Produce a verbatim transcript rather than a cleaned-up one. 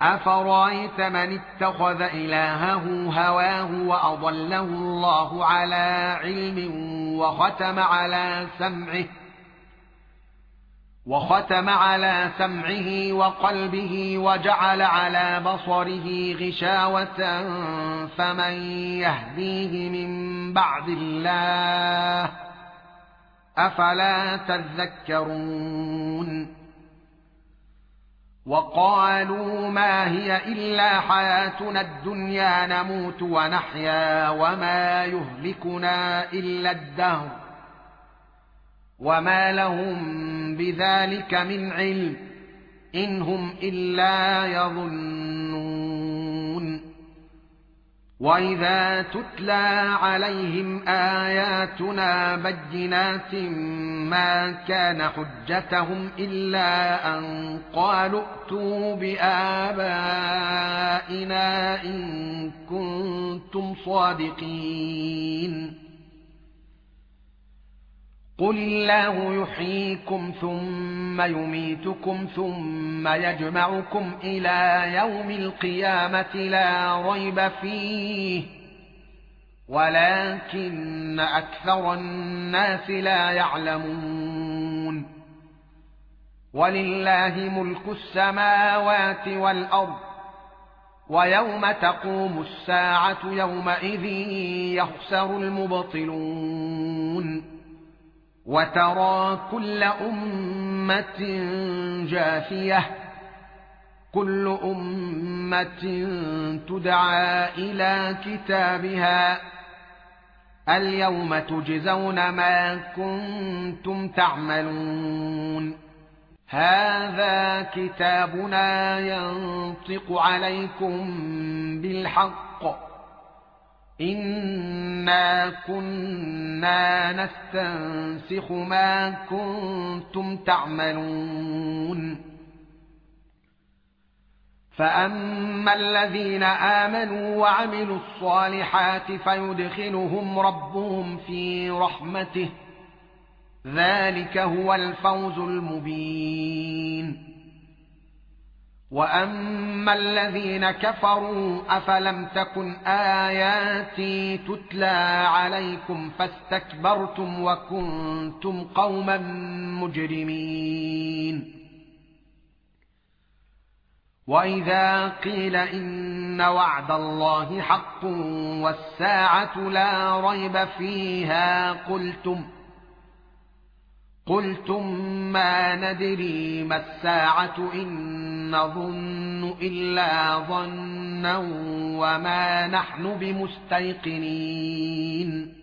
أفرأيت من اتخذ إلهه هواه وأضله الله على علم وختم على سمعه وختم على سمعه وقلبه وجعل على بصره غشاوة فمن يهديه من بعد الله أفلا تذكرون وقالوا ما هي إلا حياتنا الدنيا نموت ونحيا وما يهلكنا إلا الدهر وما لهم بذلك من علم إن هم إلا يظنون وإذا تتلى عليهم آياتنا بينات ما كان حجتهم إلا أن قالوا ائتوا بآبائنا إن كنتم صادقين قل الله يحييكم ثم يميتكم ثم يجمعكم إلى يوم القيامة لا ريب فيه ولكن أكثر الناس لا يعلمون ولله ملك السماوات والأرض ويوم تقوم الساعة يومئذ يخسر المبطلون وترى كل أمة جاثية كل أمة تدعى إلى كتابها اليوم تجزون ما كنتم تعملون هذا كتابنا ينطق عليكم بالحق إنا كنا نستنسخ ما كنتم تعملون فأما الذين آمنوا وعملوا الصالحات فيدخلهم ربهم في رحمته ذلك هو الفوز المبين وأما الذين كفروا أفلم تكن آياتي تتلى عليكم فاستكبرتم وكنتم قوما مجرمين وإذا قيل إن وعد الله حق والساعة لا ريب فيها قلتم قلتم ما ندري ما الساعة إن نظن إلا ظنا وما نحن بمستيقنين